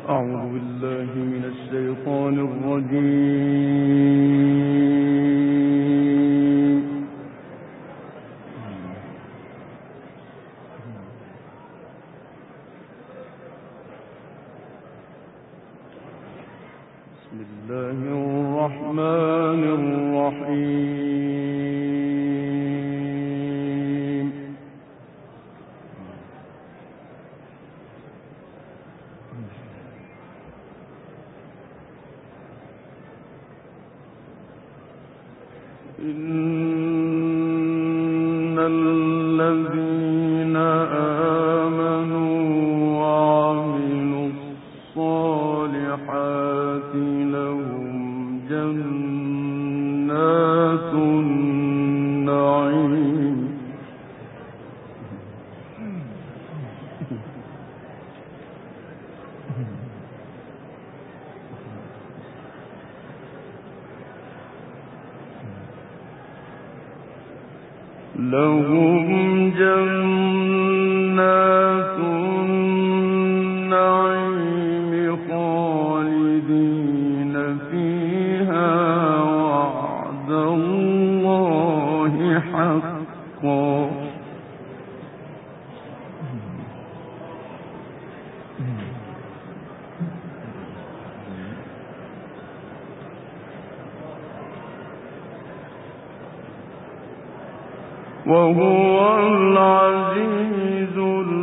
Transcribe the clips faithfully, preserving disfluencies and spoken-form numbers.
أعوذ بالله من الشيطان الرجيم. بسم الله الرحمن الرحيم. إن الذين آمنوا وعملوا الصالحات لهم جنات النعيم لهم جنات النعيم خالدين فيها وعد الله حقا وهو العزيز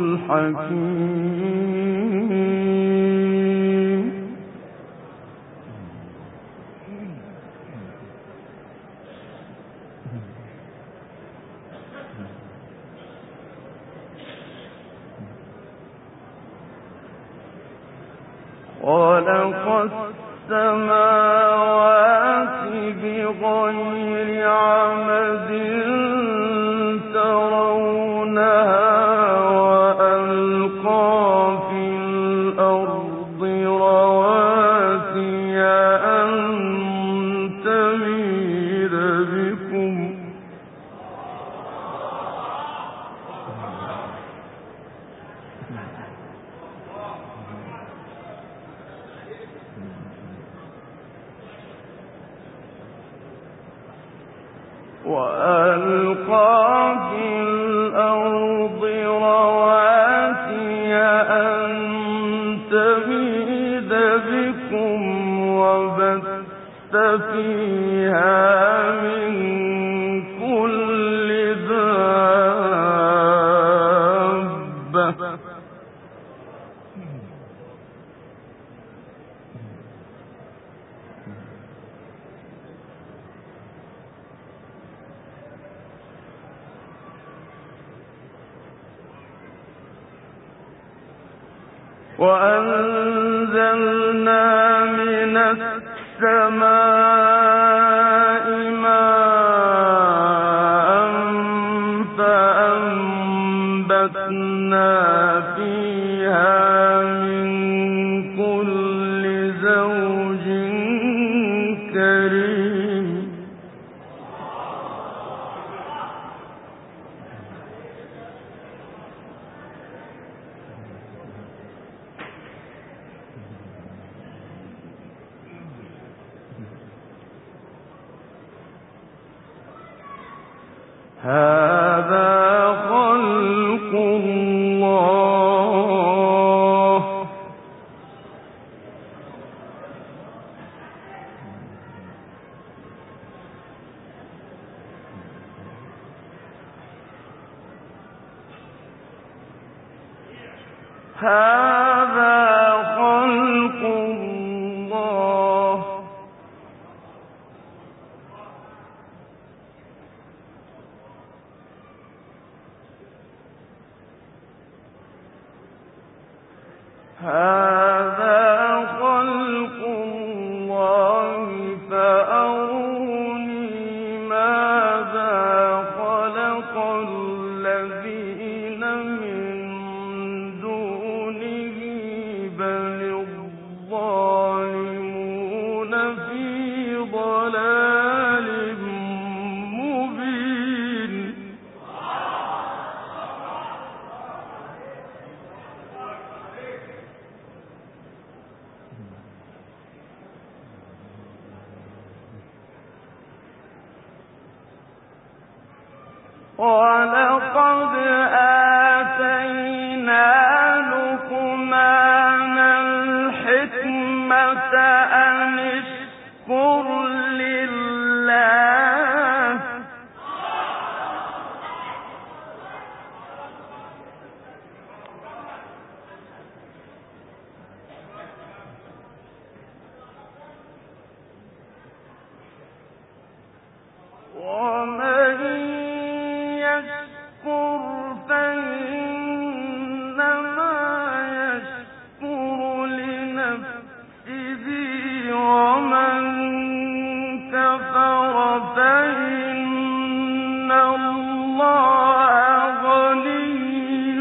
الحكيم. خلق السماوات بغير عمد ترونها وألقى في الأرض رواسي أن تميد بكم وألقى في الأرض رواسي أن تميد بكم وبث فيها من كل دابة وأنزلنا من السماء ماء فأنبتنا فيها من كل زوج كريم. هذا خلق الله هذا خلق الله هذا خلق الله فأروني ماذا خلق الذين من دونه بل الظالمون في ضلال مبين. ولقد آتينا لقمان الحكمة أن اشكر لله ومن يشكر فإنما يشكر لنفسه ومن كفر فإن الله غني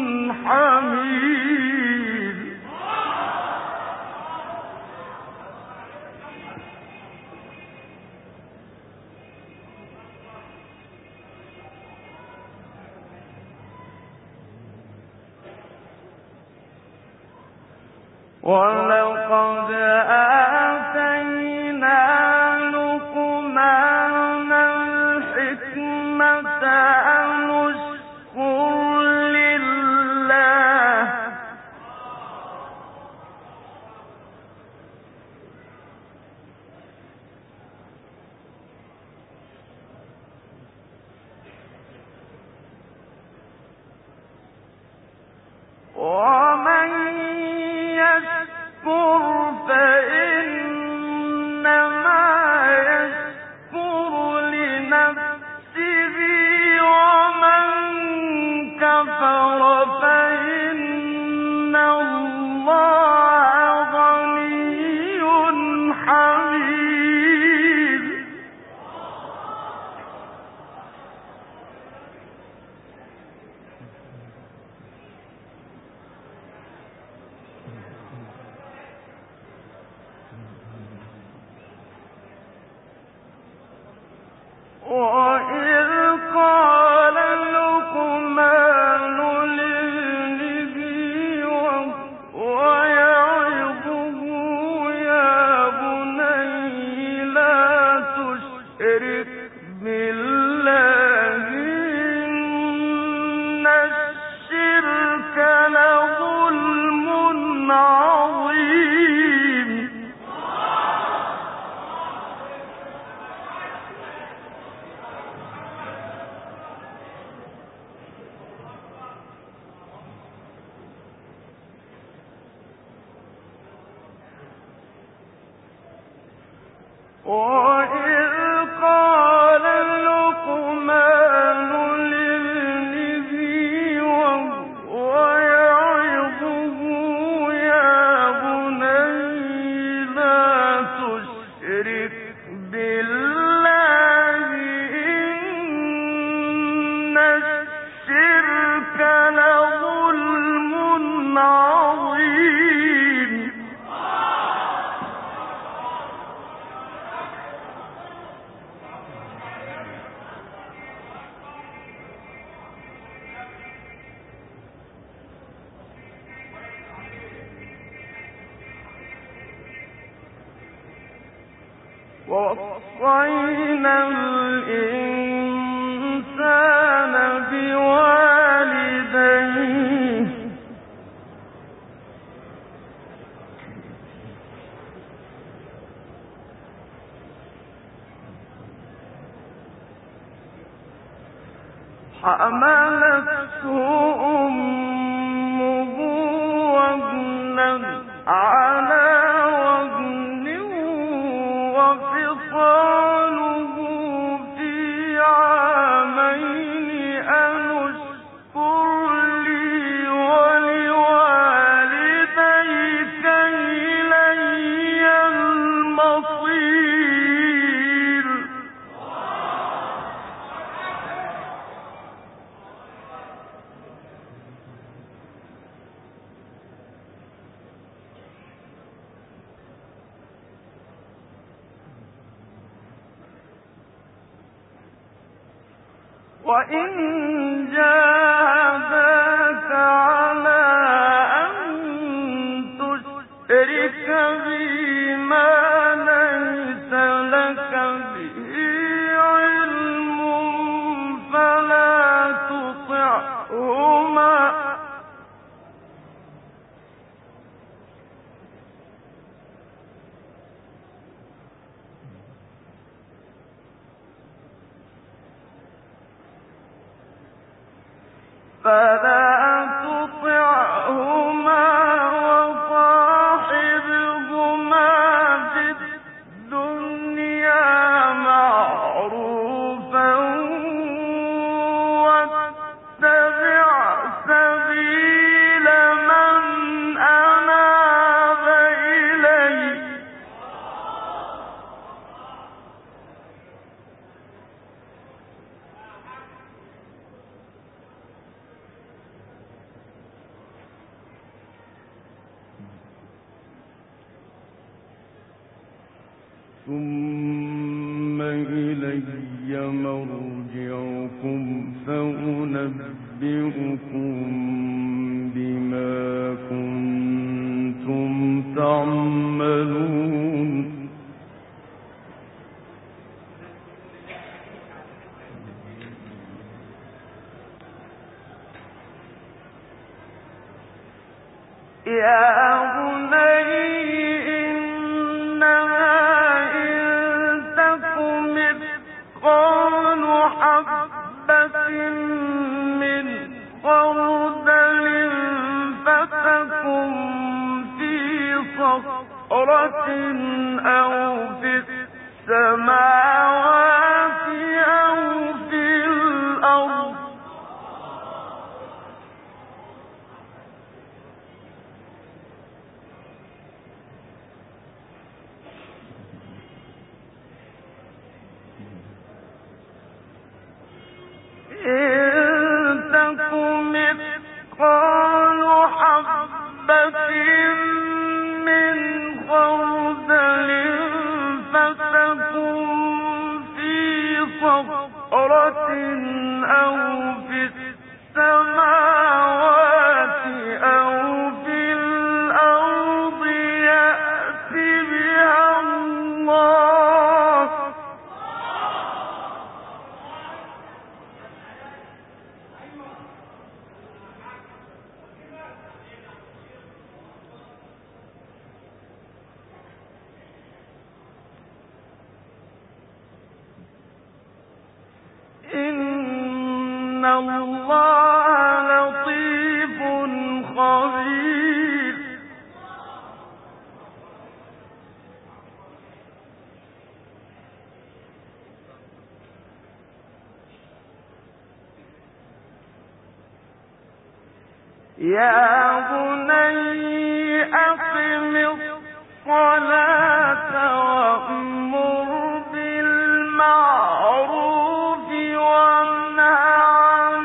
حميد ولقد آتينا لقمان الحكمة أن اشكر لله ومن يشكر فإنما يشكر لنفسه ومن كفر فإن الله غني حميد وَإِذْ قَالَ لُقْمَانُ لِابْنِهِ وَهُوَ يَعِظُهُ يَا بُنَيَّ لَا تُشْرِكْ بِاللَّهِ إِنَّ الشِّرْكَ لَظُلْمٌ عَظِيمٌ وَإِذْ قَالَ لُقْمَانُ لِابْنِهِ وَهُوَ يَعِظُهُ يَا بُنَيَّ لَا تُشْرِكْ بِاللَّهِ إِنَّ الشِّرْكَ لَظُلْمٌ عَظِيمٌ وَوَصَّيْنَا الْإِنسَانَ بِوَالِدَيْهِ حملته أمه وهنا على وهن وفصاله في عامين أن اشكر لي ولوالديك إلي المصير وَإِن جَاهَدَاكَ عَلَىٰ أَن تُشْرِكَ بِي مَا لَيْسَ لَكَ بِهِ عِلْمٌ فَلَا ثم إلي مرجعكم فأنبئكم بما كنتم تعملون. يا بني إنما إن تك مثقال حبة من خردل فتكن في صخرة أو في السماوات أو في الأرض مثقال حبة من خردل فتكن في صخرة أو في السماوات أو في الأرض يأت بها الله. إن الله لطيف خبير. يا بني أقم الصلاة وأمر بالمعروف وانه عن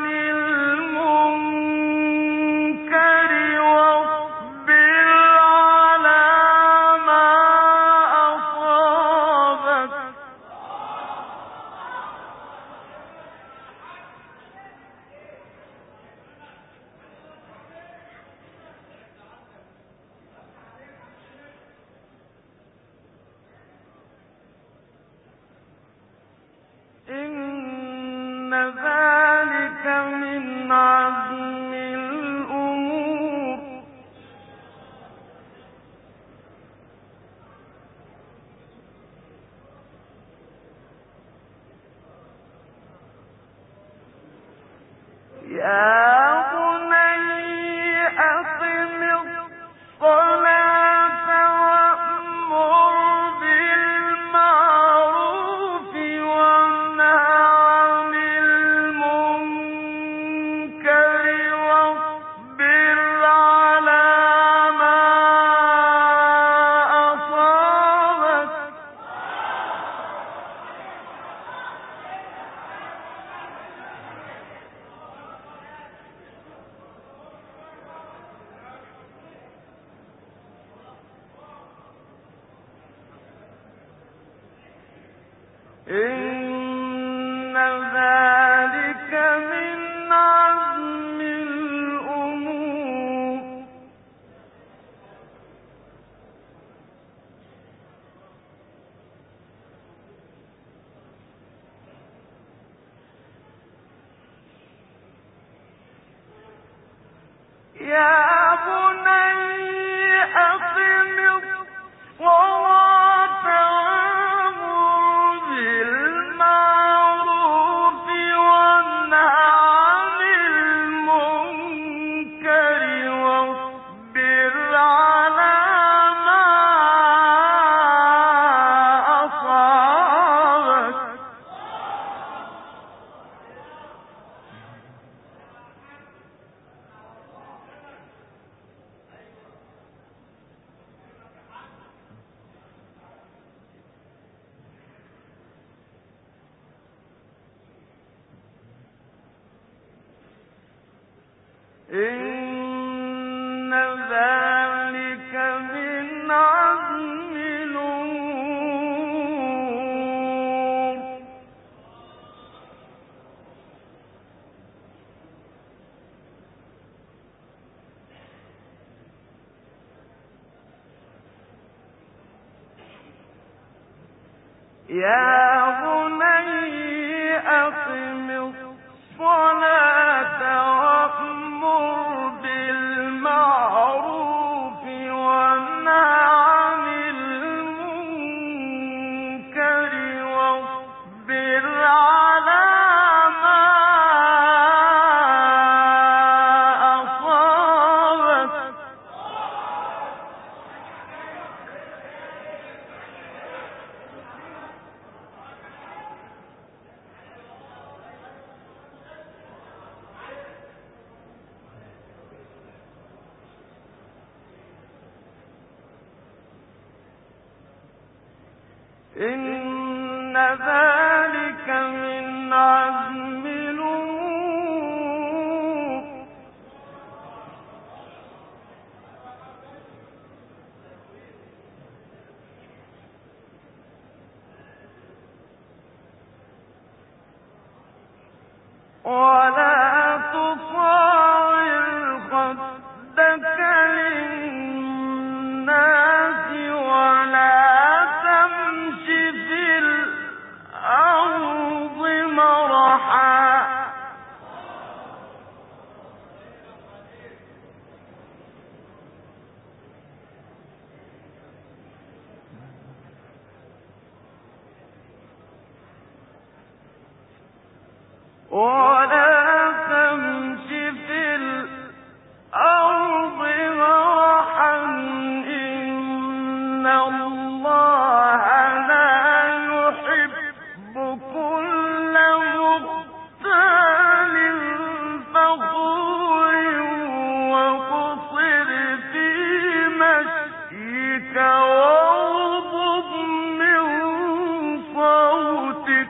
المنكر واصبر على ما أصابك. إن ذلك من عزم الأمور. يا بني أقم الصلاة وأمر بالمعروف وانه عن المنكر واصبر على ما أصابك. إن ذلك من عزم الأمور. يا بني أقم الصلاة وأمر بالمعروف إن ذلك من عزم الأمور. يا بني أقم الصلاة وأمر بالمعروف وانه عن المنكر واصبر على ما أصابك. إن ذلك من عزم الأمور. ولا تصاعر خدك للناس ولا تمش في الأرض مرحا. ولا تمش في الأرض مرحا إن الله لا يحب كل مختال فخور واقصد في مشيك واغضض من صوتك.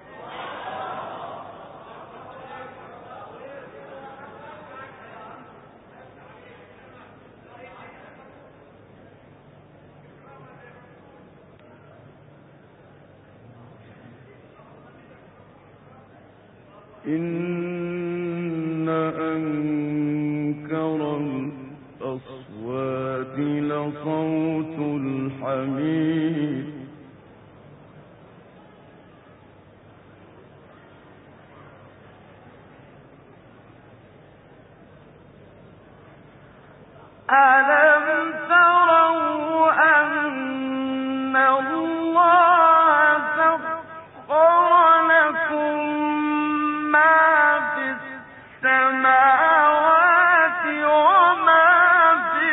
إن أنكر الأصوات لصوت الحمير. ألم تروا أن الله سخر لكم ما في السماوات وما في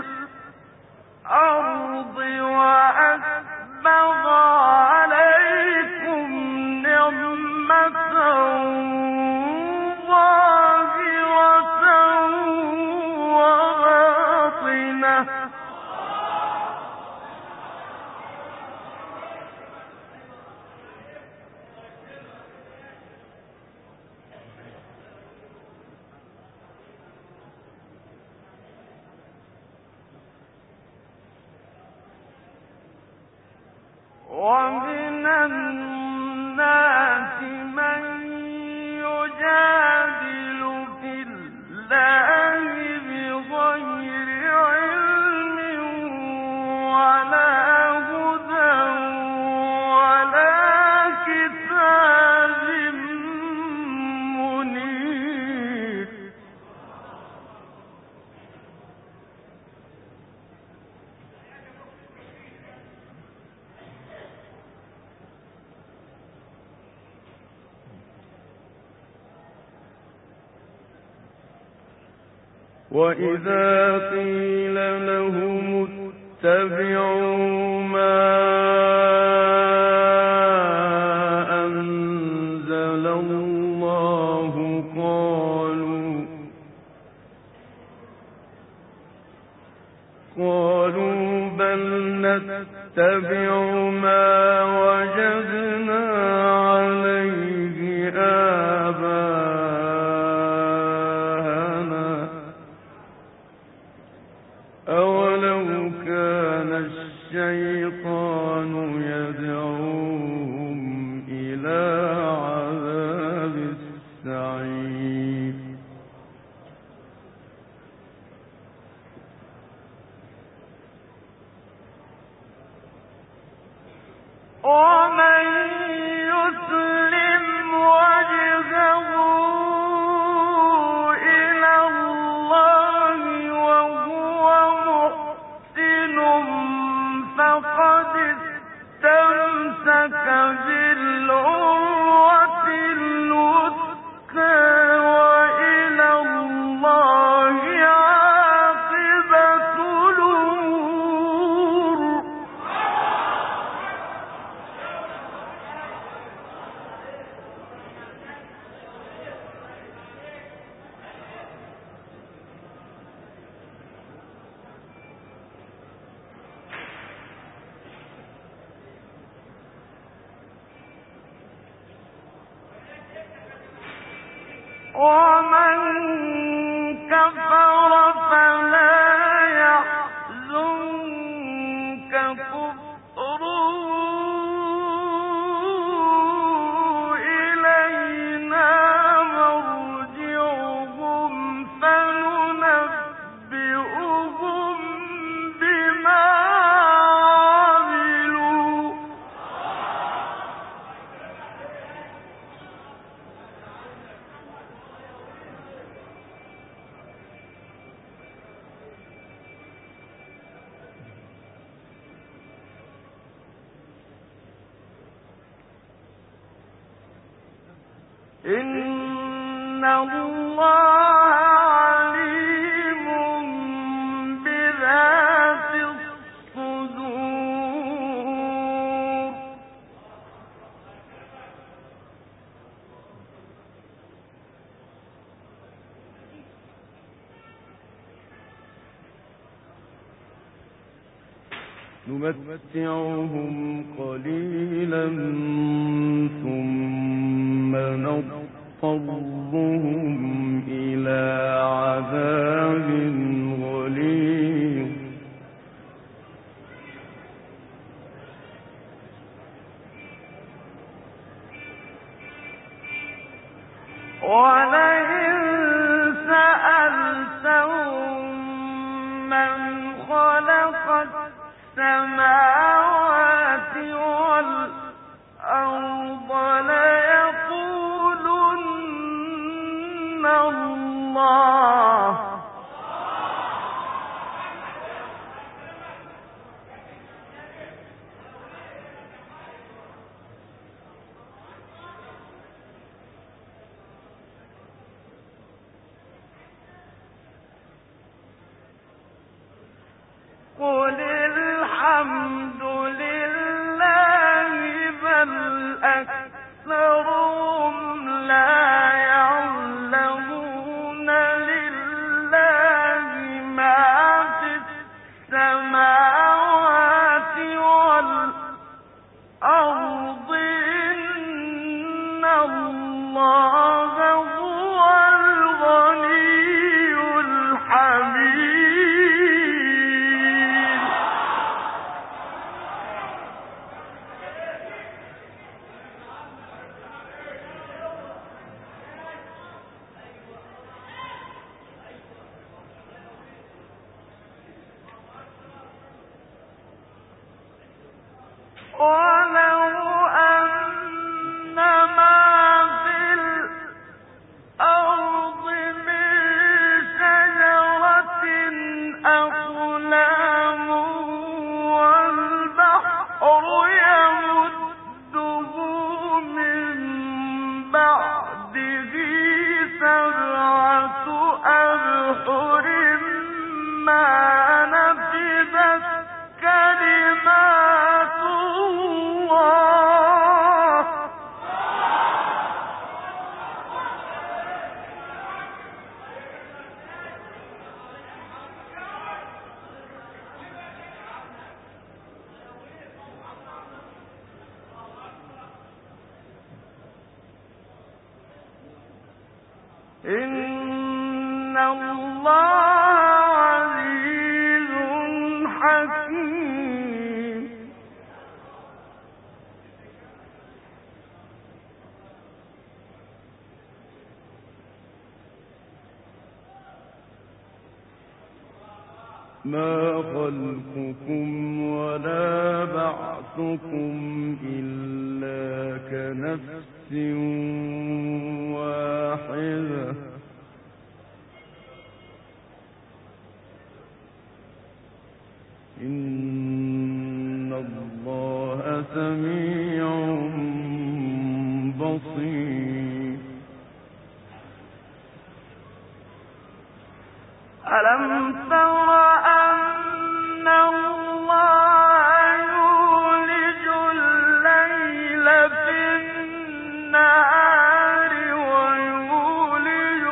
الأرض وأسبغ عليكم نعمته ظاهرة وباطنة. ومن الناس من يجادل في الله بغير علم ولا هدى ولا كتاب منير. وإذا قيل لهم اتبعوا ما أنزل الله قالوا قالوا بل نتبع ما وجدنا عليه آباءنا ومن يسلم وجهه إلى الله وهو محسن فقد استمسك بالعروة الوثقى وإلى الله عاقبة الأمور. ومن كفر فلا يحزنك كفره إلينا مرجعهم فننبئهم بما عملوا. إن الله عليم بذات الصدور. نمتعهم قليلا ثم نضطرهم إلى عذاب غليظ. ولئن سألتهم من خلق السماوات والأرض ليقولن الله. قل الحمد لله بل أكثرهم لا يعلمون. لله ما في السماوات والأرض إن الله هو الغني الحميد. ولو أن ما في الأرض من شجرة أقلام والبحر يمده من بعده سبعة أبحر ما نفدت كلمات الله. إن الله عزيز حكيم. ما خلقكم ولا بعثكم إلا كنفس واحدة إن الله سميع بصير. ألم تر أن الله يولج الليل في النهار ويولج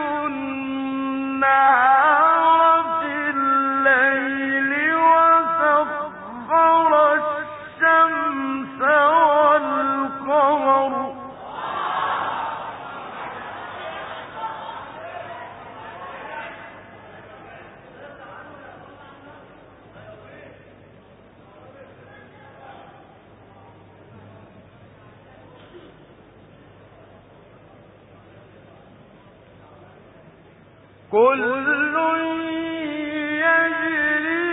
النهار في الليل وسخر الشمس والقمر كل يجري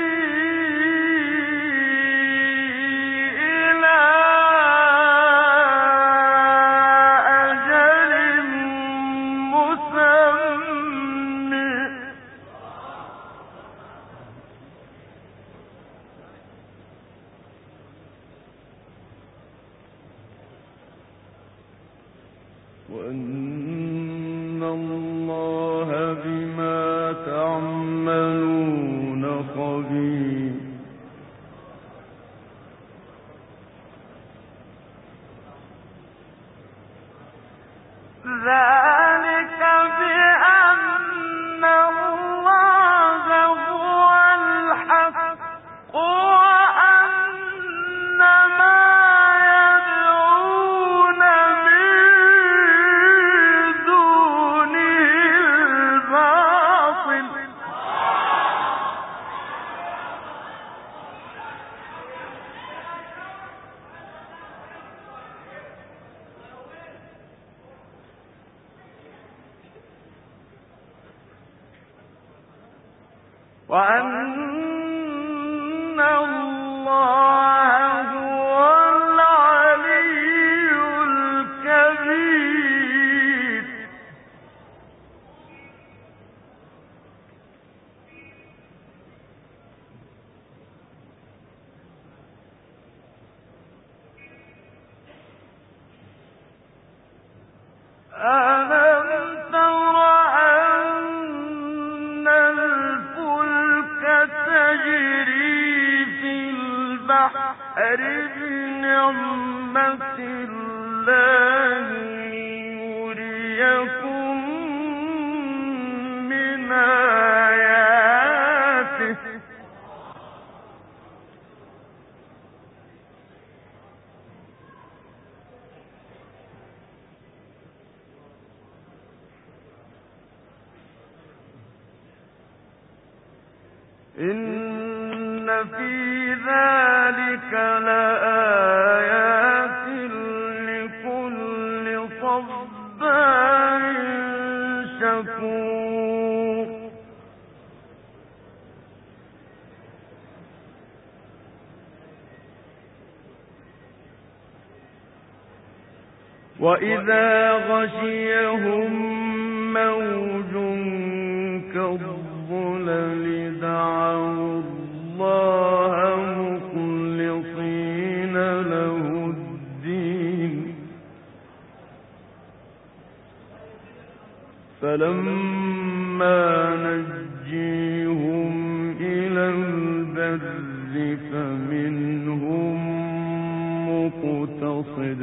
إلى أجل مسمى وأن الله بما تعملون خبير. ذلك بأن الله هو الحق وأن ما يدعون من دونه الباطل وأن الله هو العلي الكبير. ألم تر أن الفلك تجري في البحر بنعمة الله ليريكم من آياته إن في ذلك لآيات لكل صبار شكور. وإذا غشيهم موج كالظلل دعوا الله مخلصين له الدين فلما نجيهم إلى البر فمنهم مقتصد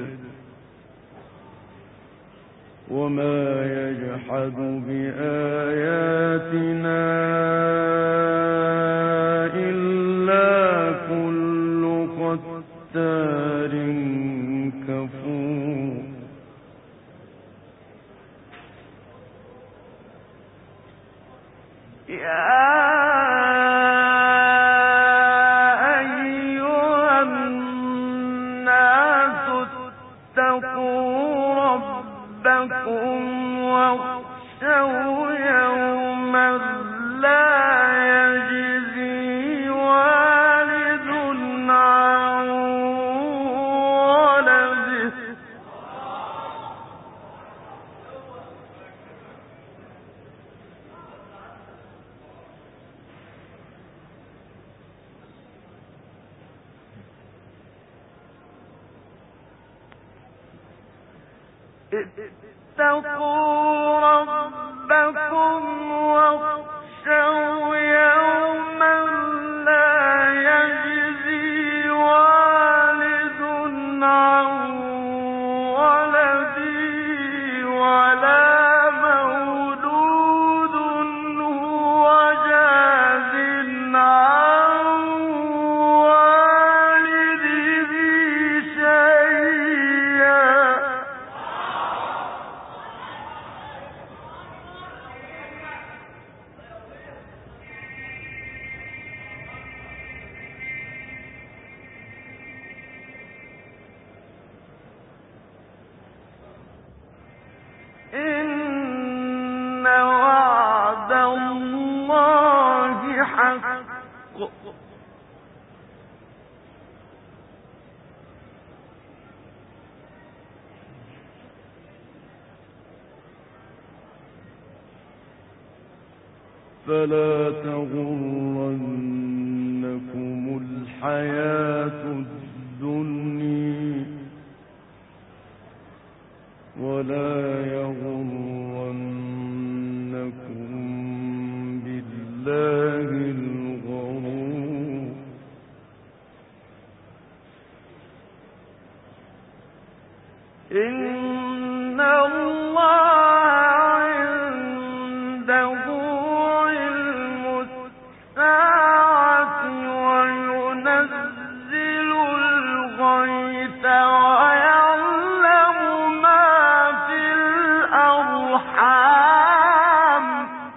وما يجحد بآياتنا إلا كل ختار كفور. يا أيها الناس اتقوا ربكم واخشوا يوما لا يجزي اتقوا ربكم واخشوا يوما لا يجزي والد عن ولده ولا مولود هو جاز عن والده شيئا. إن وعد الله حق فلا تغرنكم الحياة الدنيا ولا يغرنكم بالله الغرور. إن الله عنده علم الساعة وينزل الغيث ويعلم ما في الأرحام.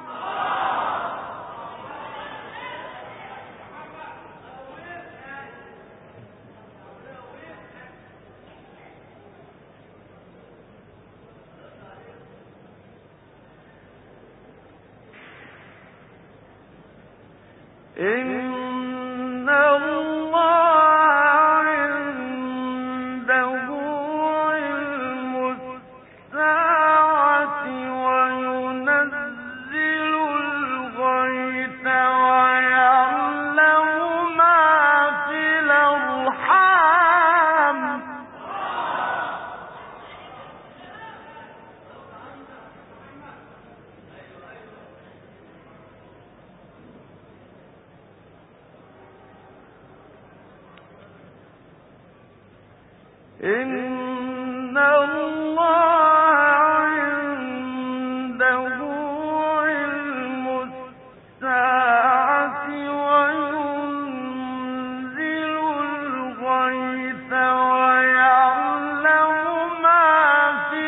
إن الله عنده علم الساعة وينزل الغيث ويعلم ما في الأرحام. إن الله عنده علم الساعة وينزل الغيث ويعلم ما في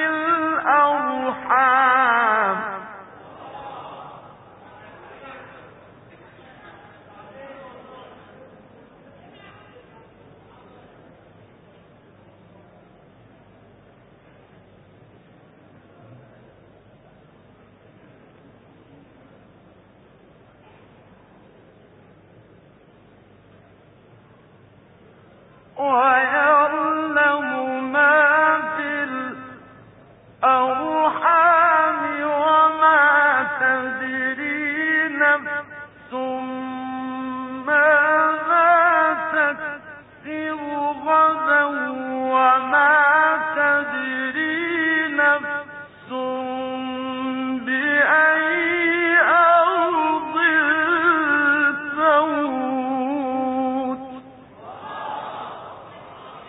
الأرحام. ويعلم ما في الأرحام وما تدري نفس ماذا تكسب غدا وما تدري نفس بأي أرض تموت.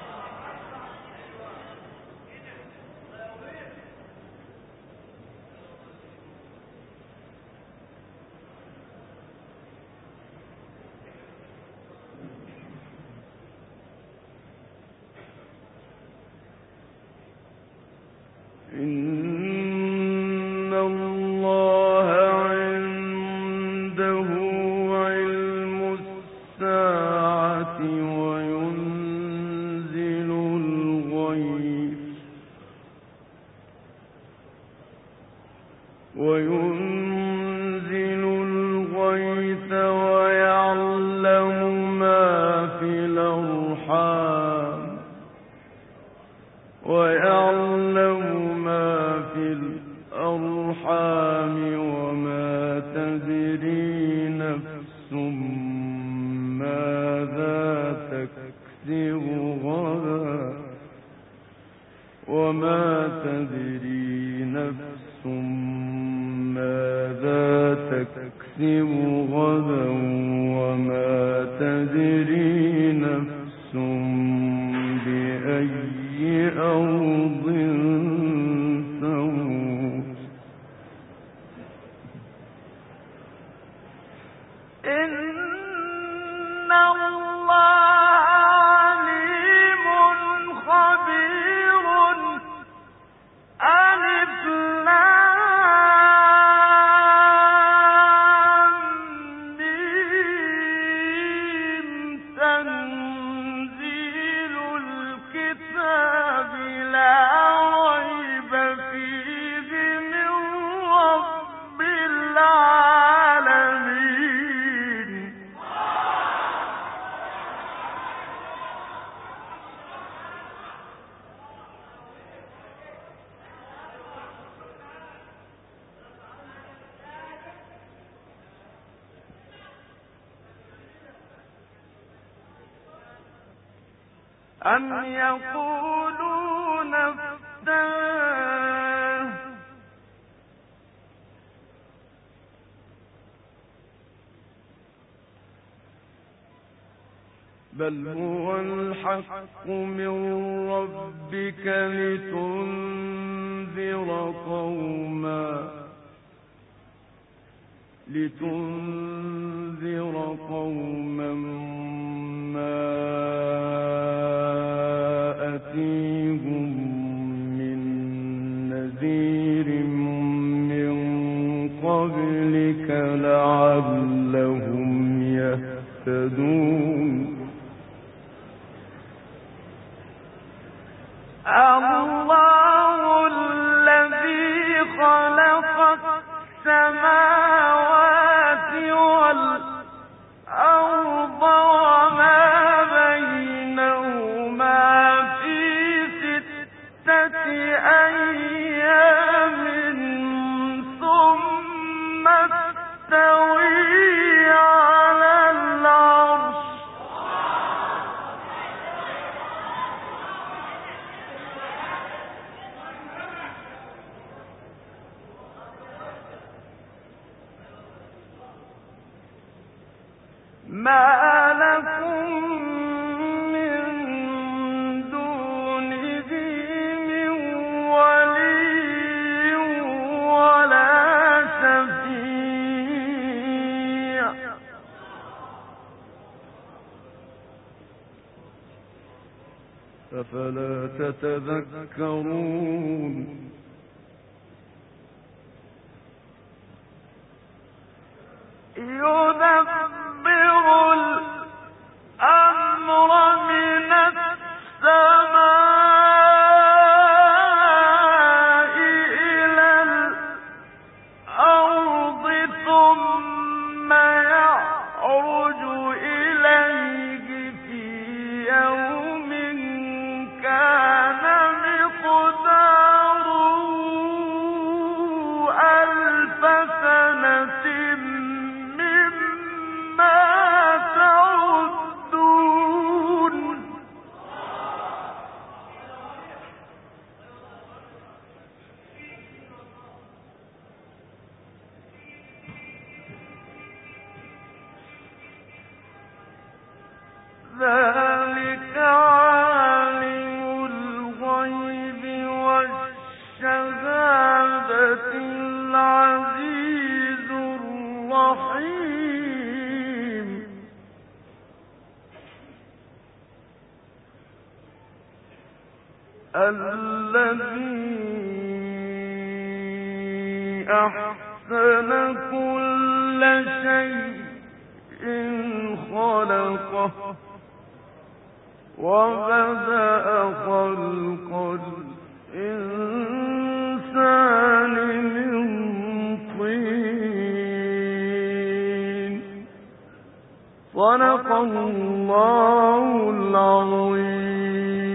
أم يقولون افتراه بل هو الحق من ربك لتنذر قوما لتنذر قوما ما أتيهم من نذير من قبلك لعلهم يهتدون الله الذي خلق السماوات والأرض وما بينهما في ستة أيام ثم استوى على العرش ما لكم من دونه من ولي ولا شفيع أفلا تتذكرون يدبر الأمر من السماء إلى الأرض ثم يعرج إليه في يوم كان مقداره ألف سنة ذلك عالم الغيب والشهادة العزيز الرحيم الذي أحسن كل شيء خلقه وبدأ خلق الإنسان من طين صدق الله العظيم.